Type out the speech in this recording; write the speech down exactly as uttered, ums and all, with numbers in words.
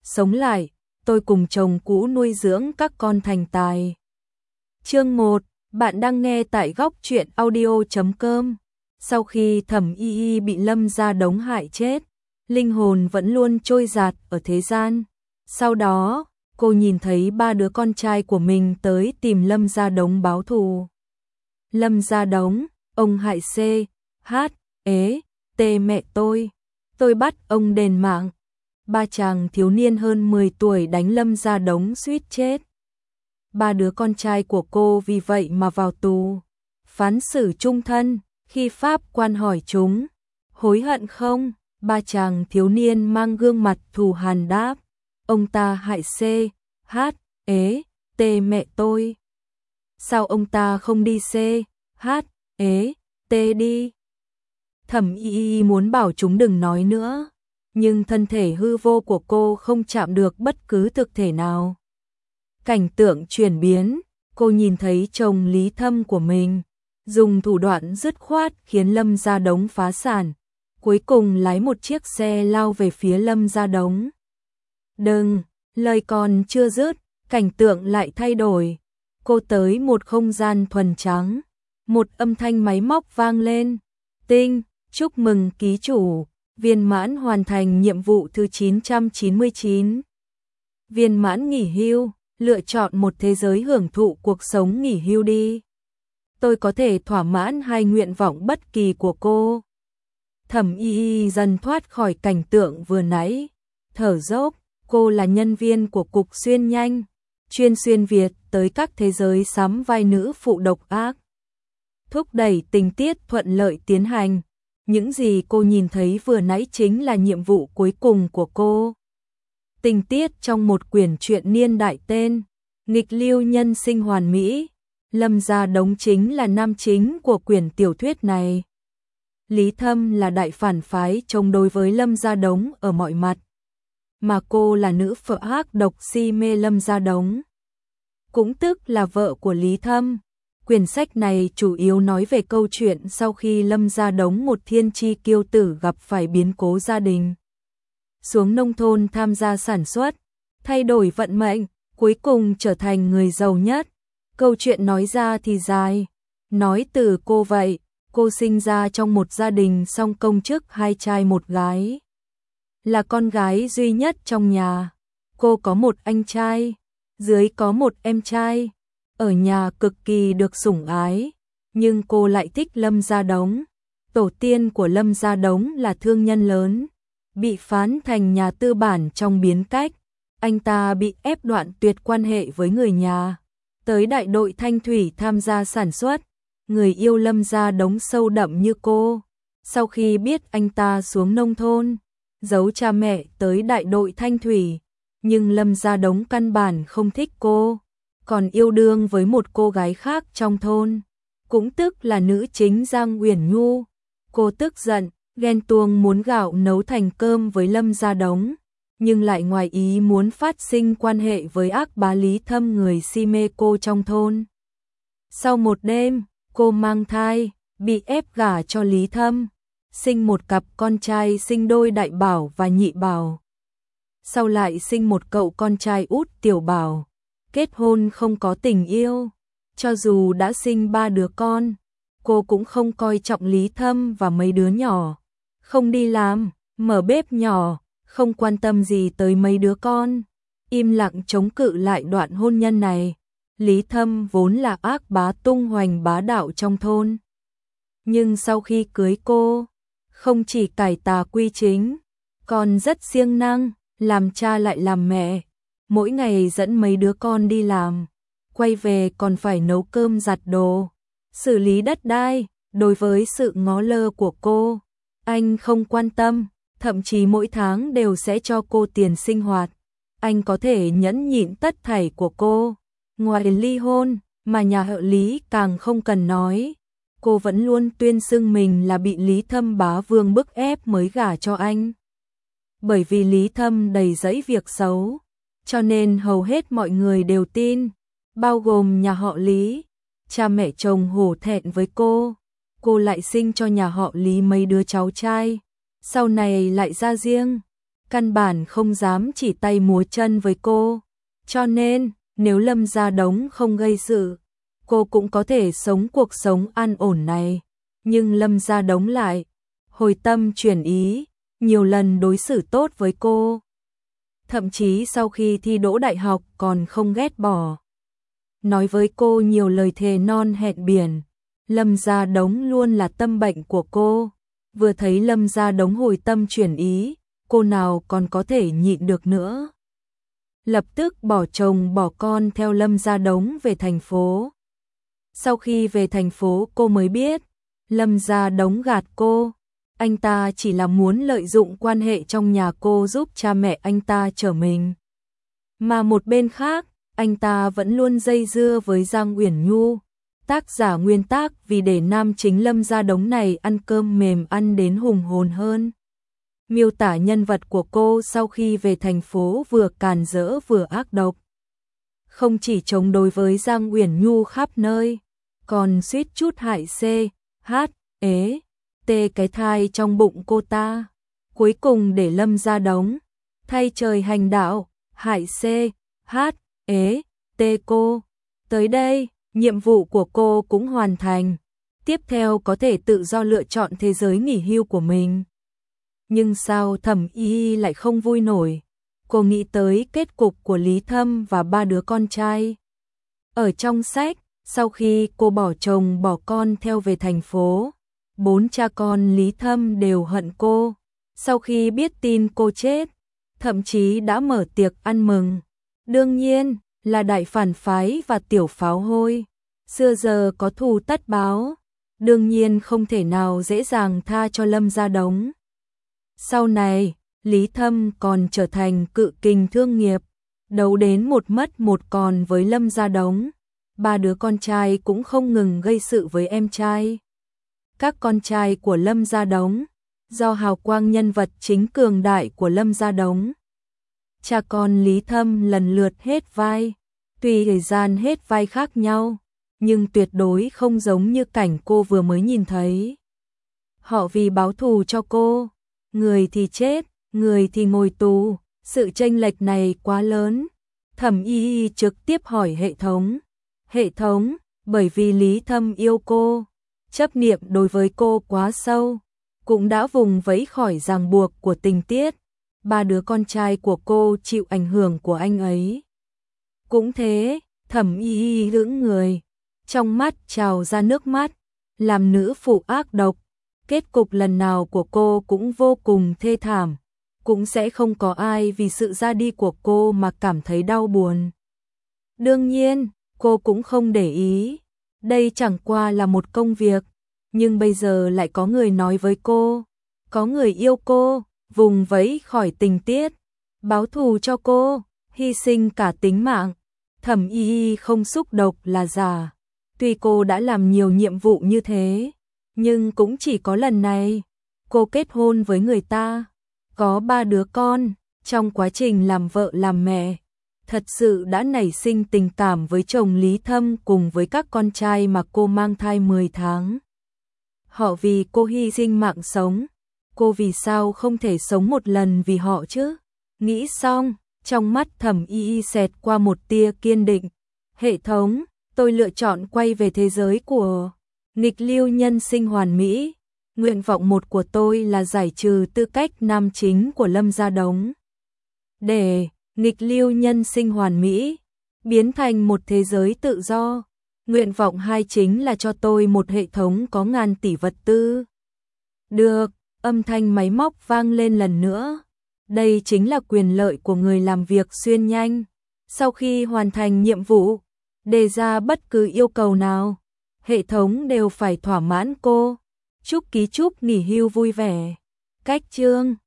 sống lại, tôi cùng chồng cũ nuôi dưỡng các con thành tài. Chương một, bạn đang nghe tại góc truyện audio chấm com. Sau khi Thẩm Y Y bị Lâm Gia Đống hại chết, linh hồn vẫn luôn trôi dạt ở thế gian. Sau đó, cô nhìn thấy ba đứa con trai của mình tới tìm Lâm Gia Đống báo thù. Lâm Gia Đống, ông hại C, H, ế, T mẹ tôi. Tôi bắt ông đền mạng. Ba chàng thiếu niên hơn mười tuổi đánh Lâm Gia Đống suýt chết. Ba đứa con trai của cô vì vậy mà vào tù. Phán xử chung thân. Khi pháp quan hỏi chúng, hối hận không? Ba chàng thiếu niên mang gương mặt thù hằn đáp, ông ta hại C, H, ế, T mẹ tôi. Sao ông ta không đi C, H, ế, T đi? Thẩm Y Y muốn bảo chúng đừng nói nữa, nhưng thân thể hư vô của cô không chạm được bất cứ thực thể nào. Cảnh tượng chuyển biến, cô nhìn thấy chồng Lý Thâm của mình dùng thủ đoạn dứt khoát khiến Lâm Gia Đống phá sản, cuối cùng lái một chiếc xe lao về phía Lâm Gia Đống. Đừng, lời còn chưa dứt, cảnh tượng lại thay đổi. Cô tới một không gian thuần trắng, một âm thanh máy móc vang lên. Tinh, chúc mừng ký chủ, viên mãn hoàn thành nhiệm vụ thứ chín trăm chín mươi chín. Viên mãn nghỉ hưu, lựa chọn một thế giới hưởng thụ cuộc sống nghỉ hưu đi. Tôi có thể thỏa mãn hai nguyện vọng bất kỳ của cô. Thẩm Y Y dần thoát khỏi cảnh tượng vừa nãy, thở dốc. Cô là nhân viên của Cục Xuyên Nhanh, chuyên xuyên Việt tới các thế giới sắm vai nữ phụ độc ác, thúc đẩy tình tiết thuận lợi tiến hành. Những gì cô nhìn thấy vừa nãy chính là nhiệm vụ cuối cùng của cô. Tình tiết trong một quyển truyện niên đại tên Nghịch lưu nhân sinh hoàn mỹ. Lâm Gia Đống chính là nam chính của quyển tiểu thuyết này. Lý Thâm là đại phản phái chống đối với Lâm Gia Đống ở mọi mặt, mà cô là nữ phở ác độc si mê Lâm Gia Đống, cũng tức là vợ của Lý Thâm. Quyển sách này chủ yếu nói về câu chuyện sau khi Lâm Gia Đống, một thiên chi kiêu tử, gặp phải biến cố gia đình, xuống nông thôn tham gia sản xuất, thay đổi vận mệnh, cuối cùng trở thành người giàu nhất. Câu chuyện nói ra thì dài, nói từ cô vậy. Cô sinh ra trong một gia đình song công chức, hai trai một gái. Là con gái duy nhất trong nhà. Cô có một anh trai, dưới có một em trai. Ở nhà cực kỳ được sủng ái, nhưng cô lại thích Lâm Gia Đống. Tổ tiên của Lâm Gia Đống là thương nhân lớn, bị phán thành nhà tư bản trong biến cách. Anh ta bị ép đoạn tuyệt quan hệ với người nhà, tới đại đội Thanh Thủy tham gia sản xuất. Người yêu Lâm Gia Đống sâu đậm như cô, sau khi biết anh ta xuống nông thôn, giấu cha mẹ tới đại đội Thanh Thủy, nhưng Lâm Gia Đống căn bản không thích cô, còn yêu đương với một cô gái khác trong thôn, cũng tức là nữ chính Giang Uyển Nhu. Cô tức giận, ghen tuông muốn gạo nấu thành cơm với Lâm Gia Đống, nhưng lại ngoài ý muốn phát sinh quan hệ với ác bá Lý Thâm, người si mê cô trong thôn. Sau một đêm, cô mang thai, bị ép gả cho Lý Thâm, sinh một cặp con trai sinh đôi Đại Bảo và Nhị Bảo. Sau lại sinh một cậu con trai út Tiểu Bảo. Kết hôn không có tình yêu, cho dù đã sinh ba đứa con, cô cũng không coi trọng Lý Thâm và mấy đứa nhỏ, không đi làm, mở bếp nhỏ, không quan tâm gì tới mấy đứa con, im lặng chống cự lại đoạn hôn nhân này. Lý Thâm vốn là ác bá tung hoành bá đạo trong thôn, nhưng sau khi cưới cô, không chỉ cải tà quy chính, còn rất siêng năng, làm cha lại làm mẹ, mỗi ngày dẫn mấy đứa con đi làm, quay về còn phải nấu cơm giặt đồ, xử lý đất đai. Đối với sự ngó lơ của cô, anh không quan tâm, thậm chí mỗi tháng đều sẽ cho cô tiền sinh hoạt. Anh có thể nhẫn nhịn tất thảy của cô. Ngoài ly hôn, mà nhà họ Lý càng không cần nói, cô vẫn luôn tuyên xưng mình là bị Lý Thâm bá vương bức ép mới gả cho anh. Bởi vì Lý Thâm đầy dẫy việc xấu, cho nên hầu hết mọi người đều tin, bao gồm nhà họ Lý. Cha mẹ chồng hổ thẹn với cô, cô lại sinh cho nhà họ Lý mấy đứa cháu trai, sau này lại ra riêng. căn bản không dám chỉ tay múa chân với cô. Cho nên, nếu Lâm Gia Đống không gây sự, cô cũng có thể sống cuộc sống an ổn này. Nhưng Lâm Gia Đống lại hồi tâm chuyển ý, nhiều lần đối xử tốt với cô. Thậm chí sau khi thi đỗ đại học còn không ghét bỏ. Nói với cô nhiều lời thề non hẹn biển. Lâm Gia Đống luôn là tâm bệnh của cô. Vừa thấy Lâm Gia Đống hồi tâm chuyển ý, cô nào còn có thể nhịn được nữa. Lập tức bỏ chồng bỏ con theo Lâm Gia Đống về thành phố. Sau khi về thành phố cô mới biết, Lâm Gia Đống gạt cô. Anh ta chỉ là muốn lợi dụng quan hệ trong nhà cô giúp cha mẹ anh ta trở mình. Mà một bên khác, anh ta vẫn luôn dây dưa với Giang Uyển Nhu. Tác giả nguyên tác vì để nam chính Lâm Gia Đống này ăn cơm mềm ăn đến hùng hồn hơn. Miêu tả nhân vật của cô sau khi về thành phố vừa càn rỡ vừa ác độc. Không chỉ chống đối với Giang Uyển Nhu khắp nơi, còn suýt chút hại C, H, ế, T cái thai trong bụng cô ta. Cuối cùng để Lâm Gia Đống thay trời hành đạo, hại C, H, ế, T cô. Tới đây, nhiệm vụ của cô cũng hoàn thành. Tiếp theo có thể tự do lựa chọn thế giới nghỉ hưu của mình. Nhưng sao Thẩm Y lại không vui nổi? Cô nghĩ tới kết cục của Lý Thâm và ba đứa con trai. Ở trong sách, sau khi cô bỏ chồng bỏ con theo về thành phố, bốn cha con Lý Thâm đều hận cô. Sau khi biết tin cô chết, thậm chí đã mở tiệc ăn mừng. Đương nhiên là đại phản phái và tiểu pháo hôi. Xưa giờ có thù tất báo, đương nhiên không thể nào dễ dàng tha cho Lâm Gia Đống. Sau này, Lý Thâm còn trở thành cự kình thương nghiệp, đấu đến một mất một còn với Lâm Gia Đống. Ba đứa con trai cũng không ngừng gây sự với em trai. Các con trai của Lâm Gia Đống, do hào quang nhân vật chính cường đại của Lâm Gia Đống. Cha con Lý Thâm lần lượt hết vai, tuy thời gian hết vai khác nhau, nhưng tuyệt đối không giống như cảnh cô vừa mới nhìn thấy. Họ vì báo thù cho cô, người thì chết, người thì ngồi tù, sự chênh lệch này quá lớn. Thẩm Y trực tiếp hỏi hệ thống. Hệ thống, bởi vì Lý Thâm yêu cô, chấp niệm đối với cô quá sâu, cũng đã vùng vẫy khỏi ràng buộc của tình tiết. Ba đứa con trai của cô chịu ảnh hưởng của anh ấy. Cũng thế, Thẩm Y lưỡng người, trong mắt trào ra nước mắt, làm nữ phụ ác độc. Kết cục lần nào của cô cũng vô cùng thê thảm, cũng sẽ không có ai vì sự ra đi của cô mà cảm thấy đau buồn. Đương nhiên, cô cũng không để ý, đây chẳng qua là một công việc, nhưng bây giờ lại có người nói với cô, có người yêu cô, vùng vẫy khỏi tình tiết, báo thù cho cô, hy sinh cả tính mạng. Thẩm Y không xúc động là giả, tuy cô đã làm nhiều nhiệm vụ như thế, nhưng cũng chỉ có lần này. Cô kết hôn với người ta, có ba đứa con, trong quá trình làm vợ làm mẹ, thật sự đã nảy sinh tình cảm với chồng Lý Thâm cùng với các con trai mà cô mang thai mười tháng. Họ vì cô hy sinh mạng sống, cô vì sao không thể sống một lần vì họ chứ? Nghĩ xong, trong mắt Thẩm Y xẹt qua một tia kiên định. Hệ thống, tôi lựa chọn quay về thế giới của nghịch lưu nhân sinh hoàn mỹ. Nguyện vọng một của tôi là giải trừ tư cách nam chính của Lâm Gia Đống. Để nghịch lưu nhân sinh hoàn mỹ biến thành một thế giới tự do. Nguyện vọng hai chính là cho tôi một hệ thống có ngàn tỷ vật tư. Được, âm thanh máy móc vang lên lần nữa. Đây chính là quyền lợi của người làm việc xuyên nhanh. Sau khi hoàn thành nhiệm vụ, đề ra bất cứ yêu cầu nào, hệ thống đều phải thỏa mãn cô. Chúc ký chúc nghỉ hưu vui vẻ. Cách chương